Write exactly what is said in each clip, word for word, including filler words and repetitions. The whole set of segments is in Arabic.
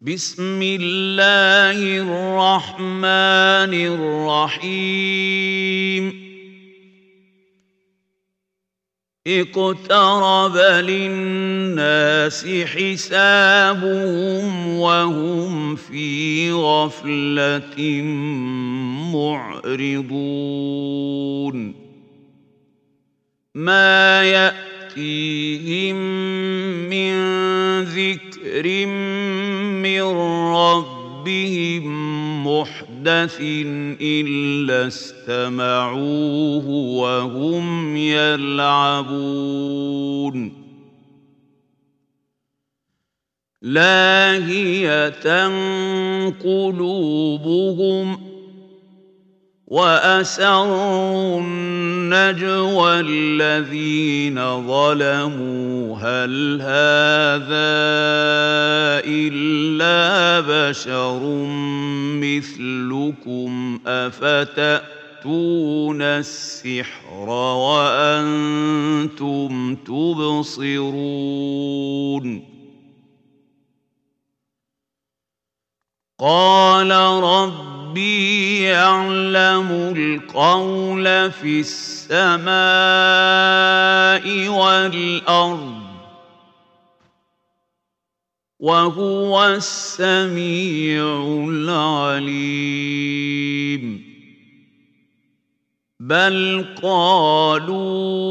بسم الله الرحمن الرحيم اقترب للناس حسابهم وهم في غفلة معرضون ما يأتيهم من ذكر من ربهم محدث إلا استمعوه وهم يلعبون لاهية قلوبهم وأسروا النجوى الذين ظلموا هل هذا إلا بشر مثلكم أفتأتون السحر وأنتم تبصرون قال ربي يعلم القول في السماء والأرض وهو السميع العليم بل قالوا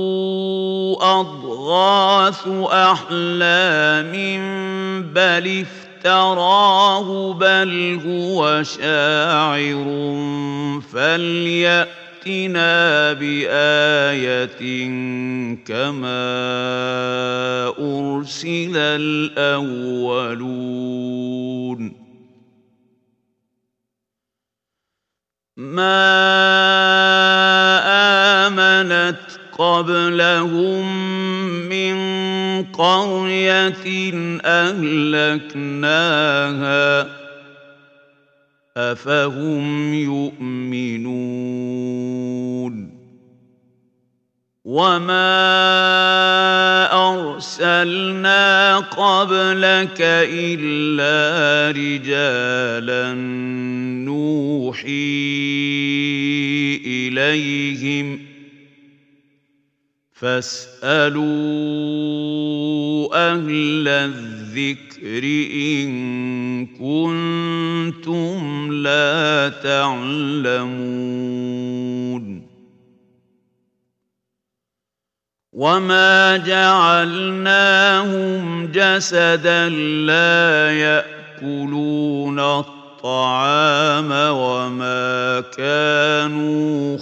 أضغاث أحلام بل افتراه بل هو شاعر فليأتنا بآية كما أرسل الأولون ما آمنت قبلهم من قرية أهلكناها أفهم يؤمنون وما أرسلنا قبلك إلا رجالا نوحي إليهم فاسألوا أهل الذكر إن كنتم لا تعلمون وما جعلناهم جسدا لا يأكلون الطعام وما كانوا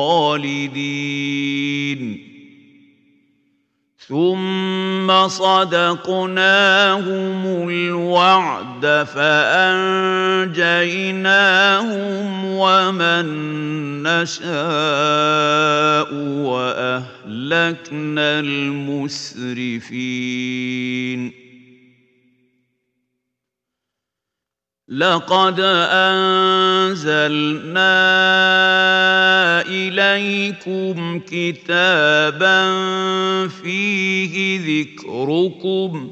خالدين ثم صدقناهم الوعد فأنجيناهم ومن نشاء وأهلكنا المسرفين لقد أنزلنا إليكم كتابا فيه ذكركم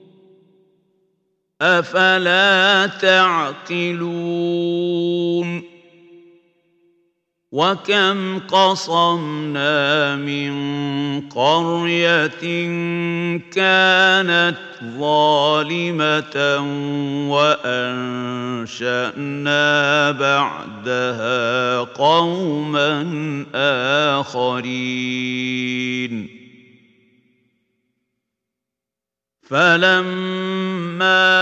أفلا تعقلون وكم قصمنا من قرية كانت ظالمة وأنشأنا بعدها قوما آخرين فلما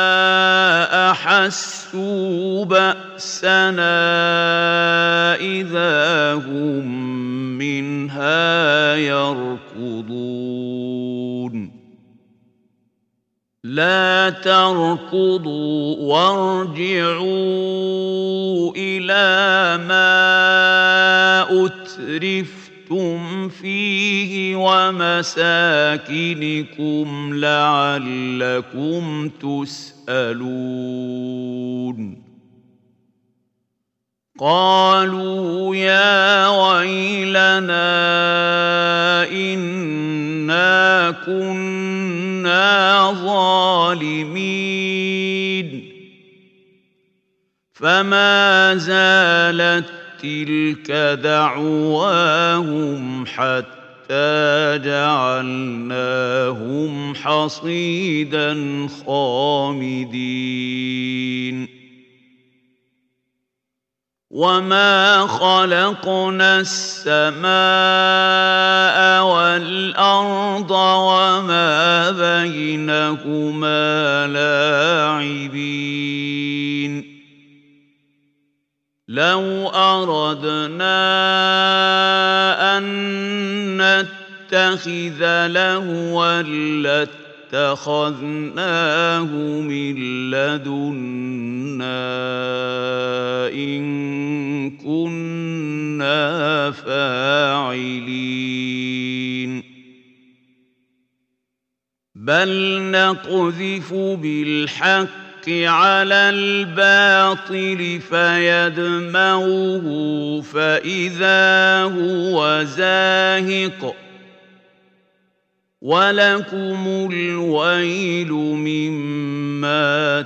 أحسوا بأسنا إذا هم منها يركضون لا تركضوا وارجعوا إلى ما أترفتم فيه ومساكنكم لعلكم تسألون قالوا يا ويلنا إنا كنا ظالمين فما زالت تلك دعواهم حتى جعلناهم حصيدا خامدين وما خلقنا السماء والأرض وما بينهما لاعبين لو أردنا أن نتخذ لهوا لاتخذناه من لدنا إن كنا فاعلين بل نقذف بالحق على الباطل فيدمغه فإذا هو زاهق ولكم الويل مما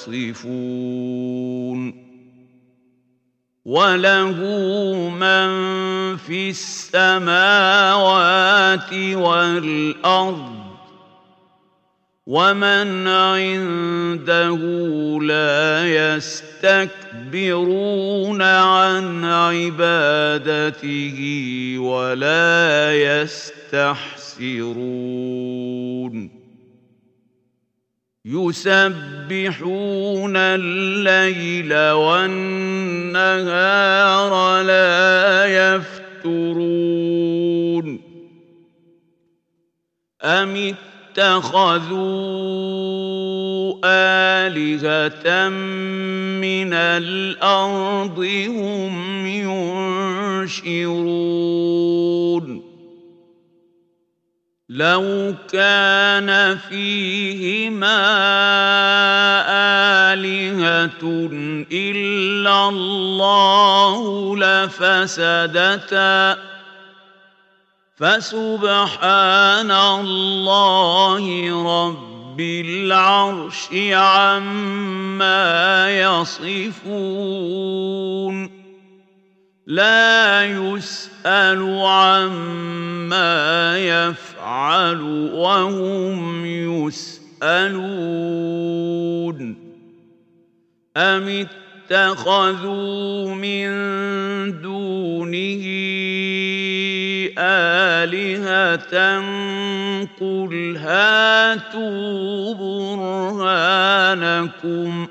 تصفون وله من في السماوات والأرض ومن عنده لا يستكبرون عن عبادته ولا يستحسرون يسبحون الليل والنهار لا يفترون أم اتخذوا آلهة من الأرض هم ينشرون لو كان فيهما آلهة إلا الله لفسدتا فسبحان الله رب العرش عما يصفون لا يسأل عما يفعل وهم يسألون أم اتخذوا من دونه آلهة قل هاتوا برهانكم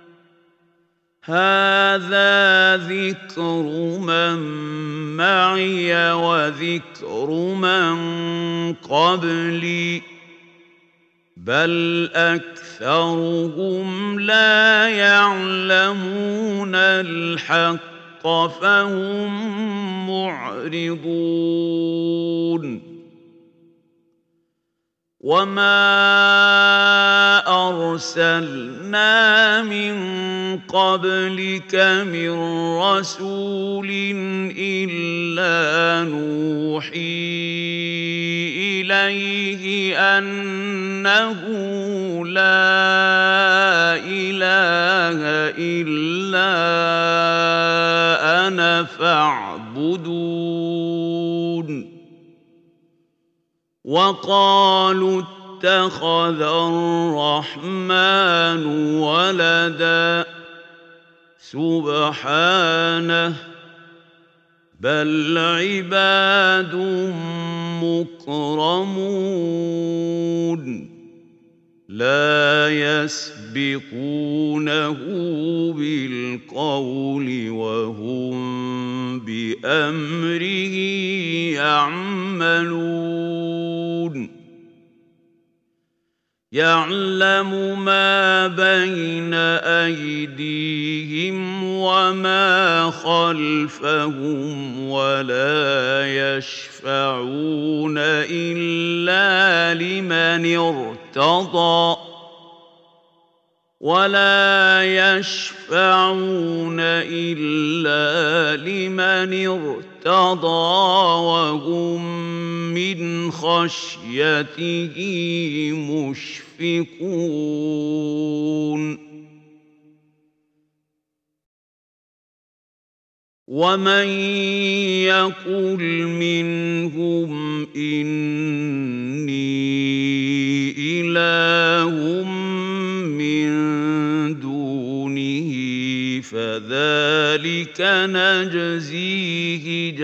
هذا ذكر من معي وذكر من قبلي بل أكثرهم لا يعلمون الحق فهم معرضون وما أرسلنا من قبلك من رسول إلا نوحي إليه أنه لا إله إلا أنا فاعبدون وقالوا اتخذ الرحمن ولدا سبحانه بل عباد مكرمون لا يسبقونه بالقول وهم بأمره يعملون يعلم ما بين أيديهم وما خلفهم ولا يشفعون إلا لمن ارتضى ولا يشفعون إلا لمن ارتضى وهم من خشيته مشفقون ومن يقل منهم إني إله من دونه فذلك نجزيه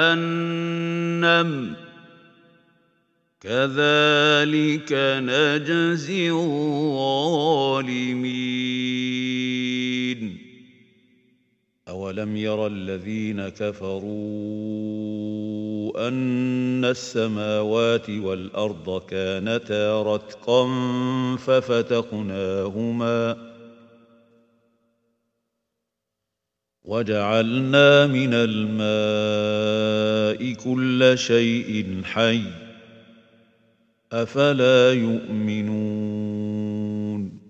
جهنم كذلك نجزي الظالمين. أولم ير الذين كفروا أن السماوات والأرض كانتا رتقا ففتقناهما وجعلنا من الماء كل شيء حي أفلا يؤمنون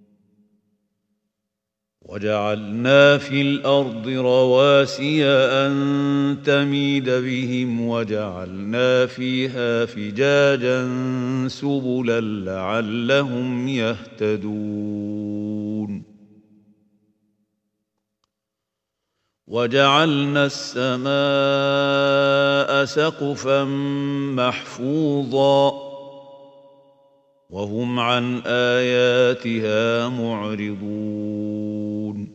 وجعلنا في الأرض رواسي أن تميد بهم وجعلنا فيها فجاجا سبلا لعلهم يهتدون وجعلنا السماء سقفا محفوظا وهم عن آياتها معرضون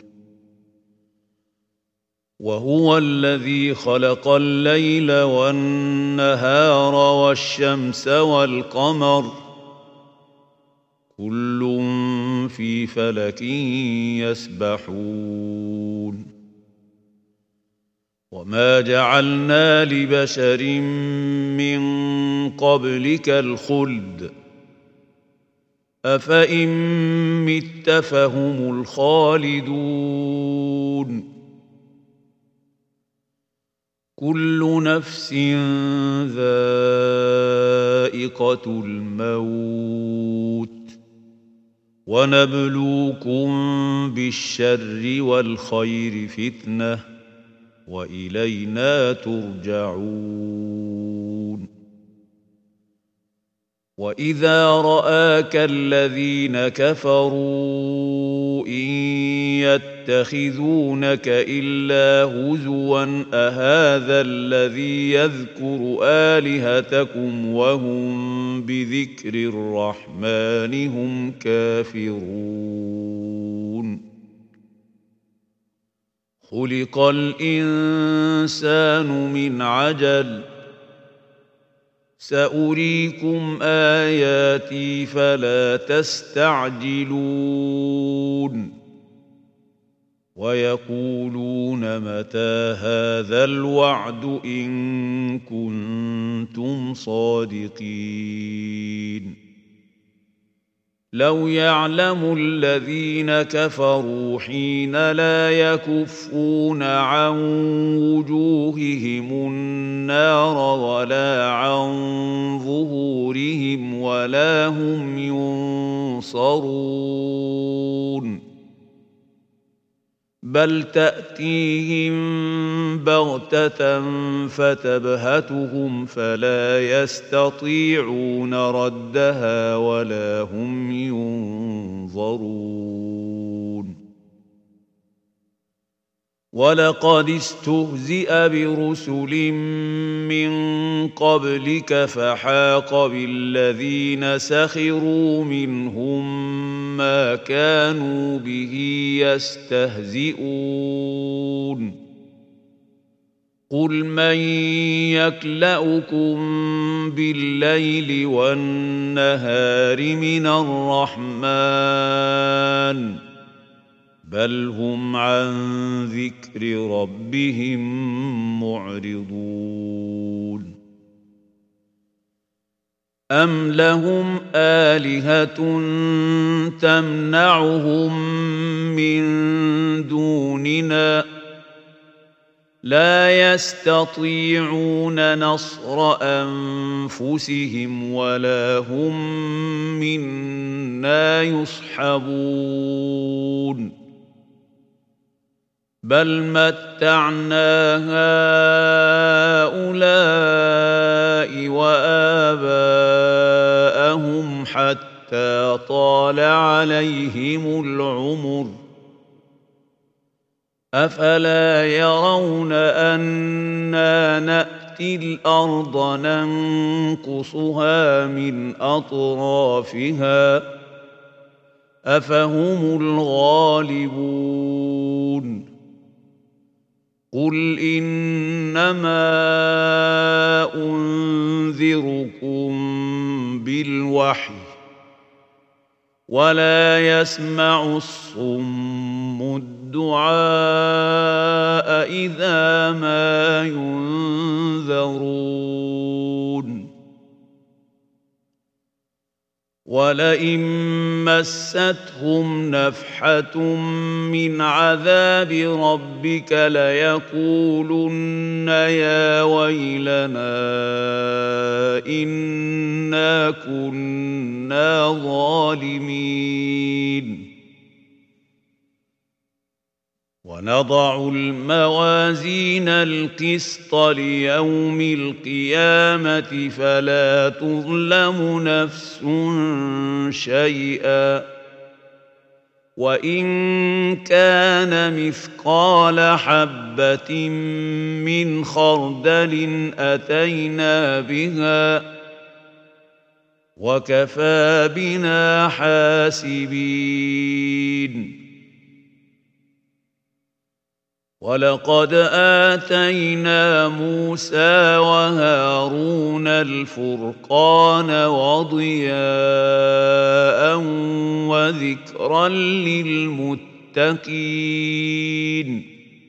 وهو الذي خلق الليل والنهار والشمس والقمر كل في فلك يسبحون وما جعلنا لبشر من قبلك الخلد أفإن مت فهم الخالدون كل نفس ذائقة الموت ونبلوكم بالشر والخير فتنة وإلينا ترجعون وإذا رآك الذين كفروا إن يتخذونك إلا هزوا أهذا الذي يذكر آلهتكم وهم بذكر الرحمن هم كافرون خلق الإنسان من عجل سأريكم آياتي فلا تستعجلون ويقولون متى هذا الوعد إن كنتم صادقين لو يعلم الذين كفروا حين لا يكفون عن وجوههم النار ولا عن ظهورهم ولا هم ينصرون بل تأتيهم بغتة فتبهتهم فلا يستطيعون ردها ولا هم ينظرون ولقد استهزئ برسل من قبلك فحاق بالذين سخروا منهم ما كانوا به يستهزئون قل من يكلؤكم بالليل والنهار من الرحمن بل هم عن ذكر ربهم معرضون أم لهم آلهة تمنعهم من دوننا لا يستطيعون نصر أنفسهم ولا هم منا يصحبون بل متعنا هؤلاء وآباءهم حتى طال عليهم العمر أفلا يرون أنا نأتي الأرض ننقصها من أطرافها أفهم الغالبون قل إنما أنذركم بالوحي ولا يسمع الصم الدعاء إذا ما ينذرون ولئن مستهم نفحة من عذاب ربك ليقولن يا ويلنا إنا كنا ظالمين ونضع الموازين القسط ليوم القيامة فلا تظلم نفس شيئا وإن كان مثقال حبة من خردل أتينا بها وكفى بنا حاسبين ولقد آتينا موسى وهارون الفرقان وضياء وذكرا للمتقين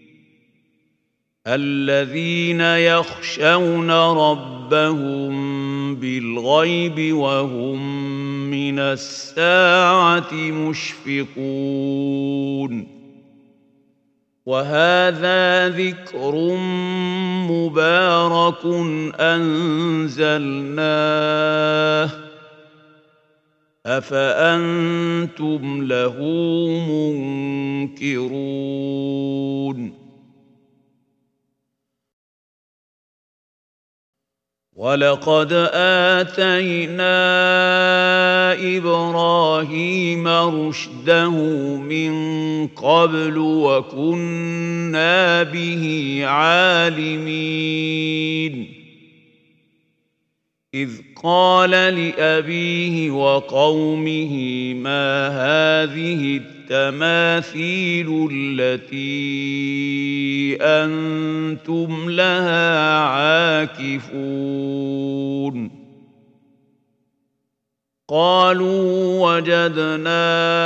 الذين يخشون ربهم بالغيب وهم من الساعة مشفقون وهذا ذكر مبارك أنزلناه أفأنتم له منكرون ولقد آتينا إبراهيم رشده من قبل وكنا به عالمين إذ قال لأبيه وقومه ما هذه التماثيل التي أنتم لها عاكفون قالوا وجدنا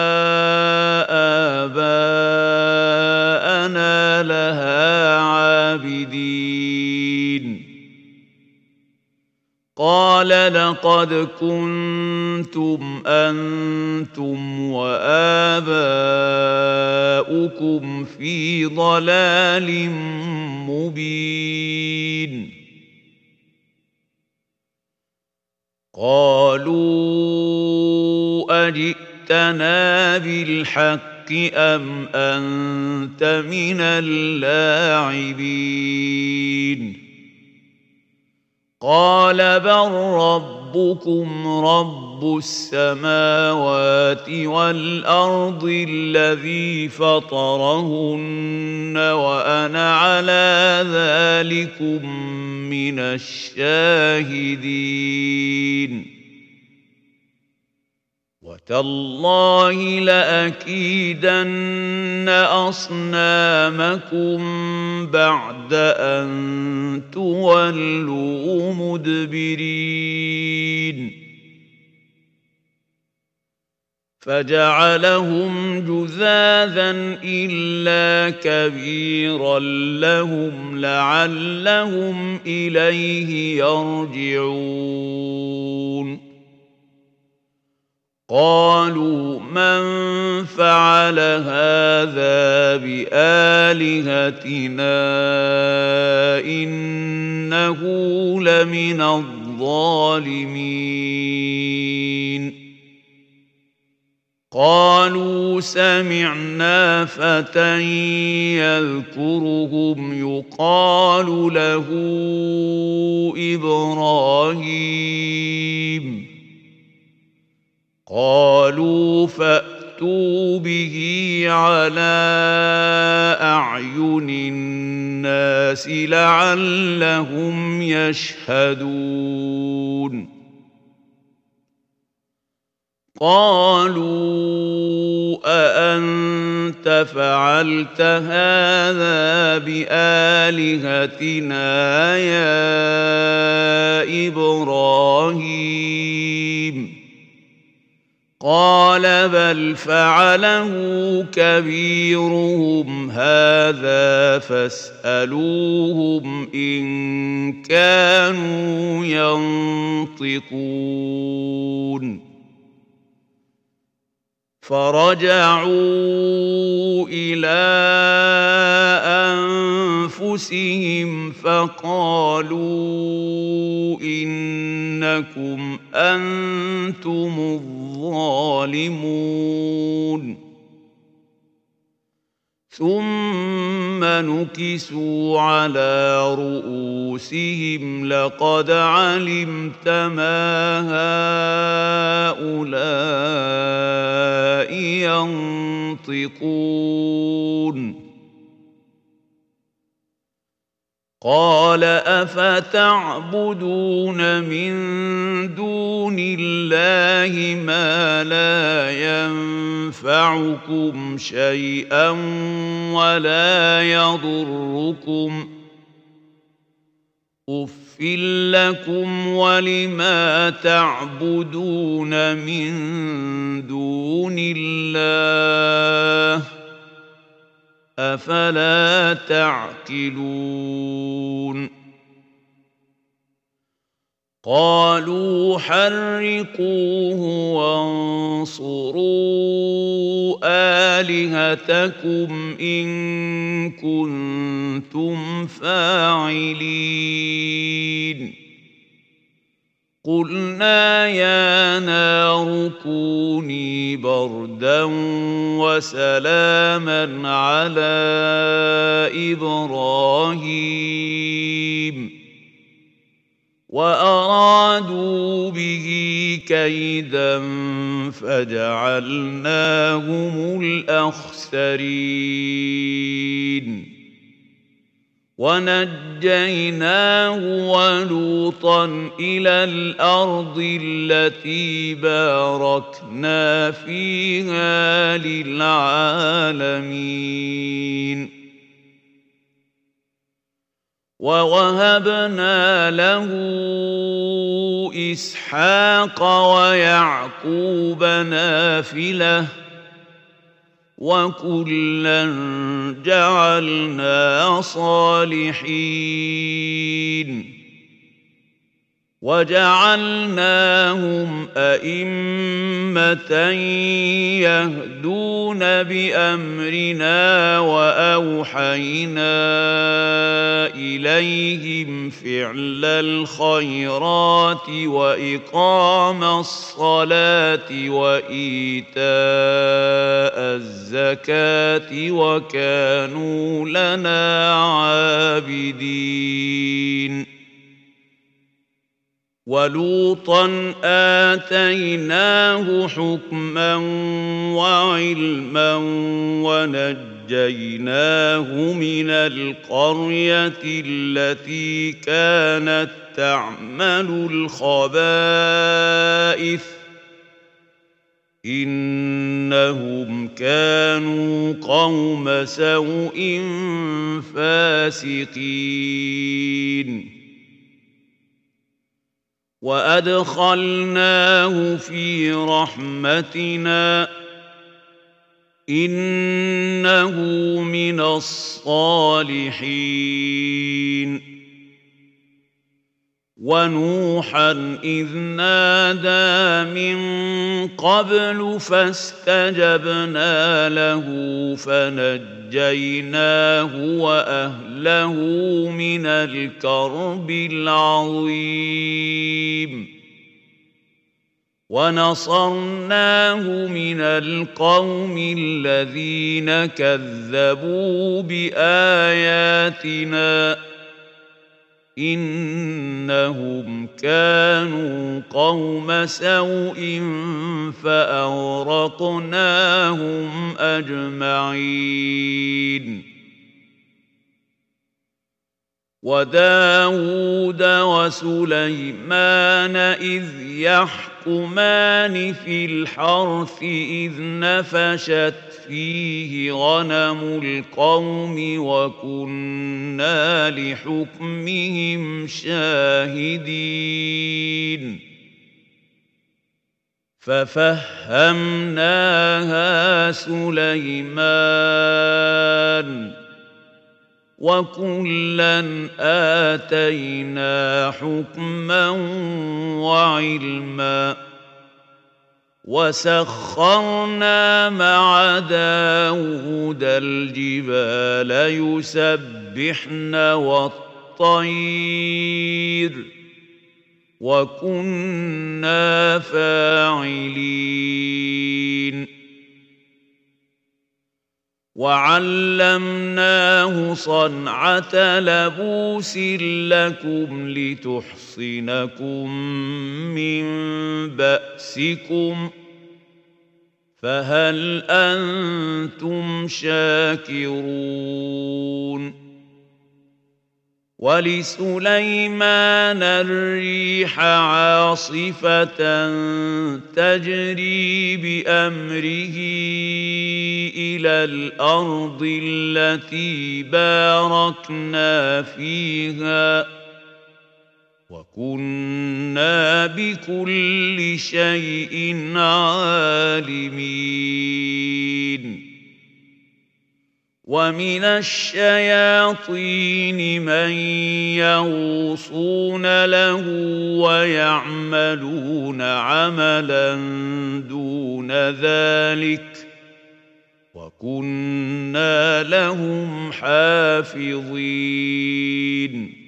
آباءنا لها عابدين قال لقد كنتم أنتم وآباؤكم في ضلال مبين قالوا أجئتنا بالحق أم أنت من اللاعبين قال بل ربكم رب السماوات والأرض الذي فطرهن وأنا على ذلكم من الشاهدين وتالله لأكيدن أصنامكم بعد أن تولوا مدبرين فجعلهم جذاذا إلا كبيرا لهم لعلهم إليه يرجعون قالوا من فعل هذا بآلهتنا إنه لمن الظالمين قالوا سمعنا فتى يذكرهم يقال له إبراهيم قالوا فأتوا فأتوا به على أعين الناس لعلهم يشهدون قالوا أأنت فعلت هذا بآلهتنا يا إبراهيم قال بل فعله كبيرهم هذا فاسألوهم إن كانوا ينطقون فرجعوا إلى أنفسهم فقالوا إنكم أنتم الظالمون ثم نكسوا على رؤوسهم لقد علمت ما هؤلاء ينطقون قال أفتعبدون من دون الله ما لا ينفعكم شيئا ولا يضركم أف لكم ولما تعبدون من دون الله أفلا تعقلون قالوا حرقوه وانصروا آلهتكم إن كنتم فاعلين قلنا يا نار كوني بردا وسلاما على إبراهيم وأرادوا به كيدا فجعلناهم الأخسرين ونجيناه ولوطا إلى الأرض التي باركنا فيها للعالمين ووهبنا له إسحاق ويعقوب نافلة وكلا جعلنا صالحين وجعلناهم أئمة يهدون بأمرنا وأوحينا إليهم فعل الخيرات وإقام الصلاة وإيتاء الزكاة وكانوا لنا عابدين ولوطا آتيناه حكما وعلما ونجيناه من القرية التي كانت تعمل الخبائث إنهم كانوا قوم سوء فاسقين وأدخلناه في رحمتنا إنه من الصالحين ونوحا إذ نادى من قبل فاستجبنا له فنجيناه وأهله من الكرب العظيم ونصرناه من القوم الذين كذبوا بآياتنا إنهم كانوا قوم سوء فأغرقناهم أجمعين. وداود وسليمان إذ يحكمان في الحرث إذ نفشت فيه غنم القوم وكنا لحكمهم شاهدين. ففهمناها سليمان وكلا آتينا حكما وعلما وسخرنا مع داود الجبال يسبحن والطير وكنا فاعلين. وعلمناه صنعة لبوس لكم لتحصنكم من بأسكم فهل أنتم شاكرون؟ ولسليمان الريح عاصفة تجري بأمره إلى الأرض التي باركنا فيها وكنا بكل شيء عالمين. ومن الشياطين من يغوصون له ويعملون عملا دون ذلك وكنا لهم حافظين.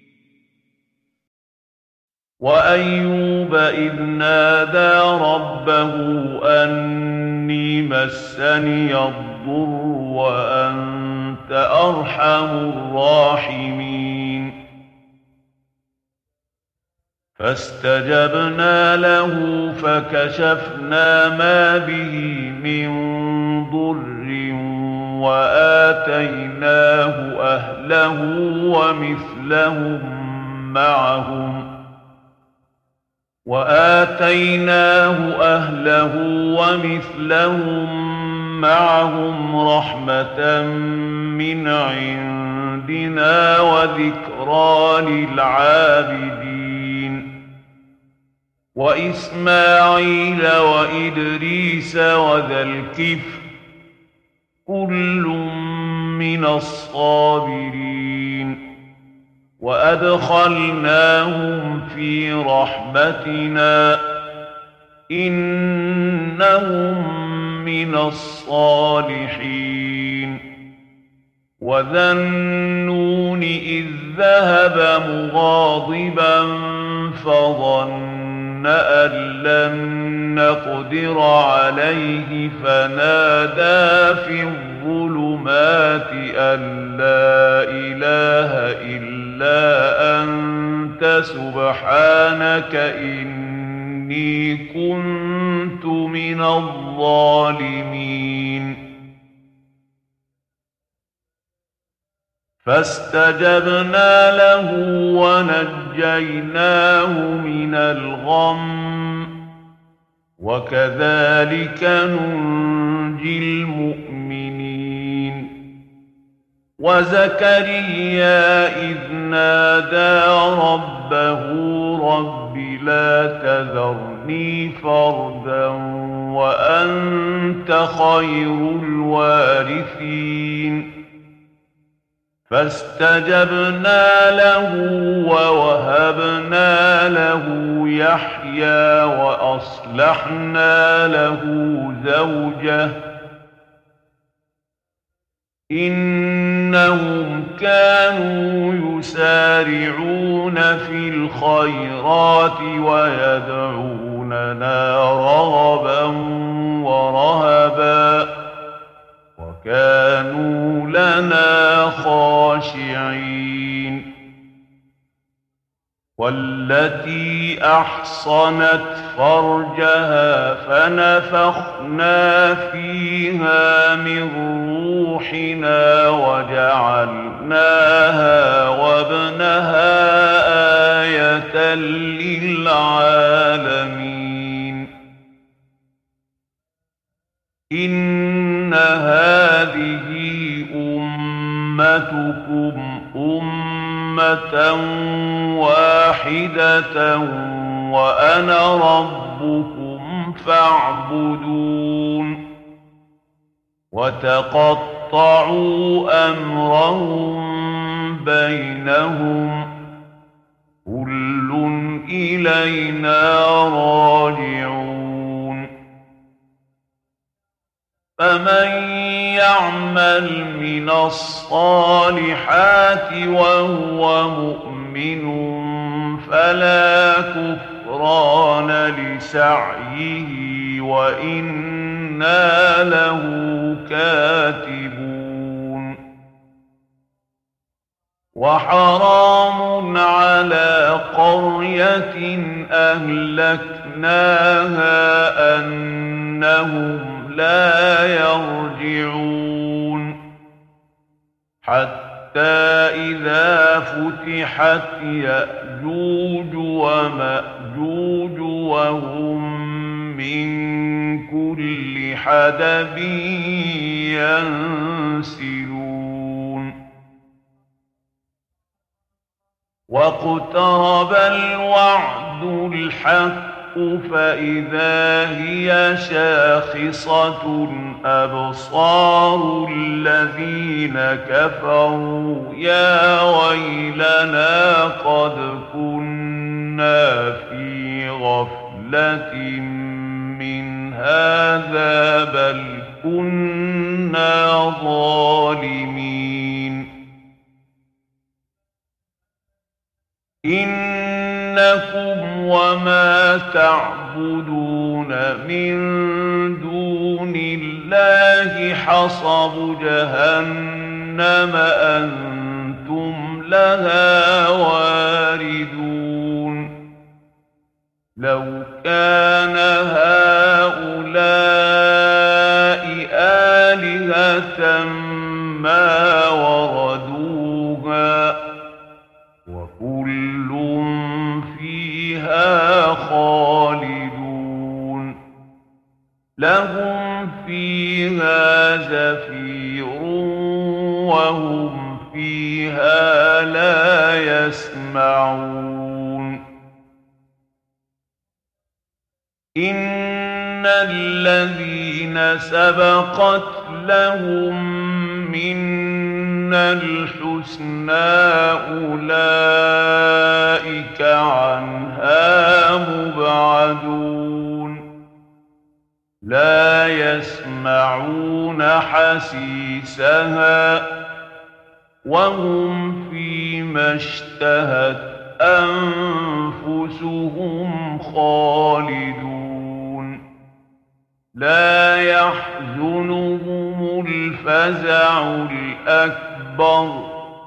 وأيوب إذ نادى ربه أني مسني الضر وأنت أرحم الراحمين. فاستجبنا له فكشفنا ما به من ضر وآتيناه أهله ومثلهم معهم وآتيناه أهله ومثلهم معهم رحمة من عندنا وذكرى للعابدين. وإسماعيل وإدريس وذا الكفل كل من الصابرين وأدخلناهم في رحمتنا إنهم من الصالحين. وذا النون إذ ذهب مغاضبا فظن أن لن نقدر عليه فنادى في الظلمات أن لا إله إلا أنت سبحانك إني كنت من الظالمين. فاستجبنا له ونجيناه من الغم وكذلك ننجي المؤمنين. وزكريا إذ نادى ربه رب لا تذرني فردا وأنت خير الوارثين. فاستجبنا له ووهبنا له يحيى وأصلحنا له زوجه إنهم كانوا يسارعون في الخيرات ويدعوننا رغبا ورهبا وكانوا لنا خاشعين. والتي أحصنت فرجها فنفخنا فيها من روحنا وجعلناها وابنها آية للعالمين إن هذه أمتكم أمة واحدة وأنا ربكم فاعبدون وتقطعوا أمرهم بينهم كل إلينا راجعون فمن يعمل من الصالحات وهو مؤمن فلا كفران لسعيه وإنا له كاتبون وحرام على قرية أهلكناها أنهم لا يرجعون حتى إذا فتحت يأجوج ومأجوج وهم من كل حدب ينسلون واقترب الوعد الحق فإذا هي شاخصة أبصار الذين كفروا يا ويلنا قد كنا في غفلة من هذا بل كنا ظالمين إنكم وما تعبدون من دون الله حصب جهنم أنتم لها واردون لو كان هؤلاء آلهة ما وردوها وكل فيها خالدون لهم فيها زفير وهم فيها لا يسمعون إن الذين سبقت لهم منا الحسنى أولئك عنها مبعدون لا يسمعون حسيسها وهم فيما اشتهت أنفسهم خالدون لا يحزنهم الفزع الأكبر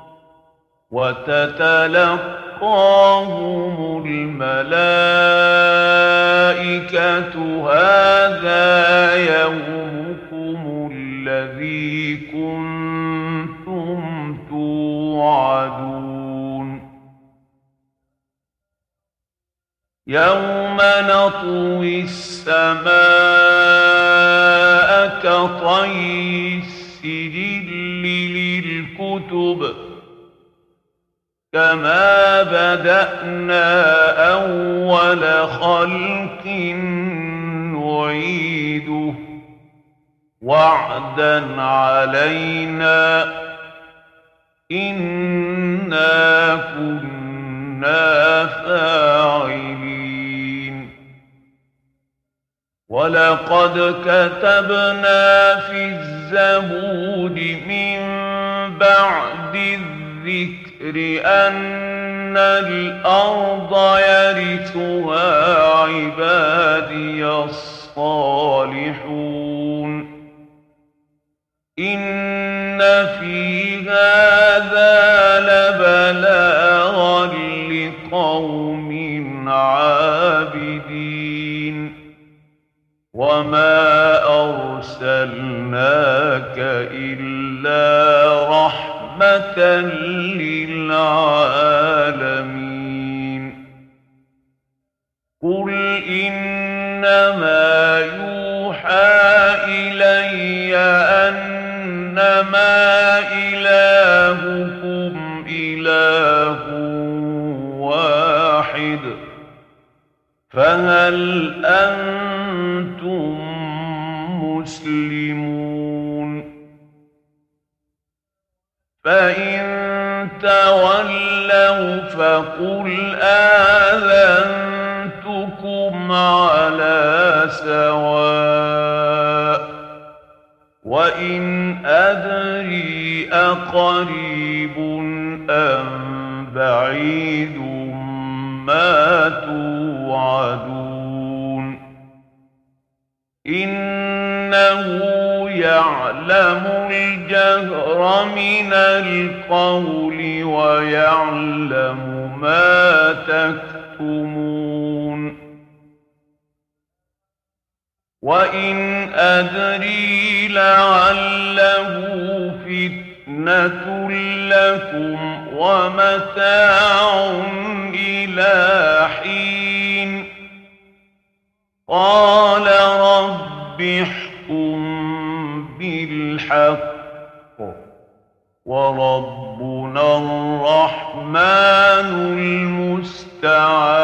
وتتلقاهم الملائكة هذا يومكم الذي كنتم توعدون يوم نطوي السماء كطي السجل للكتب كما بدأنا أول خلق نعيده وعدا علينا إنا كنا فاعلين ولقد كتبنا في الزبور من بعد الذكر أن الأرض يرثها عبادي الصالحون إن في هذا لبلاغا لقوم لقوم عابدين وما أرسلناك إلا رحمة للعالمين قل إنما يوحى إلي أنما إلهكم إله واحد فهل أنتم مسلمون فإن تولوا فقل آذنتكم على سواء وإن أدري أقريب أم بعيد ما توعدون إنه يعلم الجهر من القول ويعلم ما تكتمون وإن أدري لعله فتنة لكم ومتاع إلى حين قال رب احكم بالحق وربنا الرحمن المستعان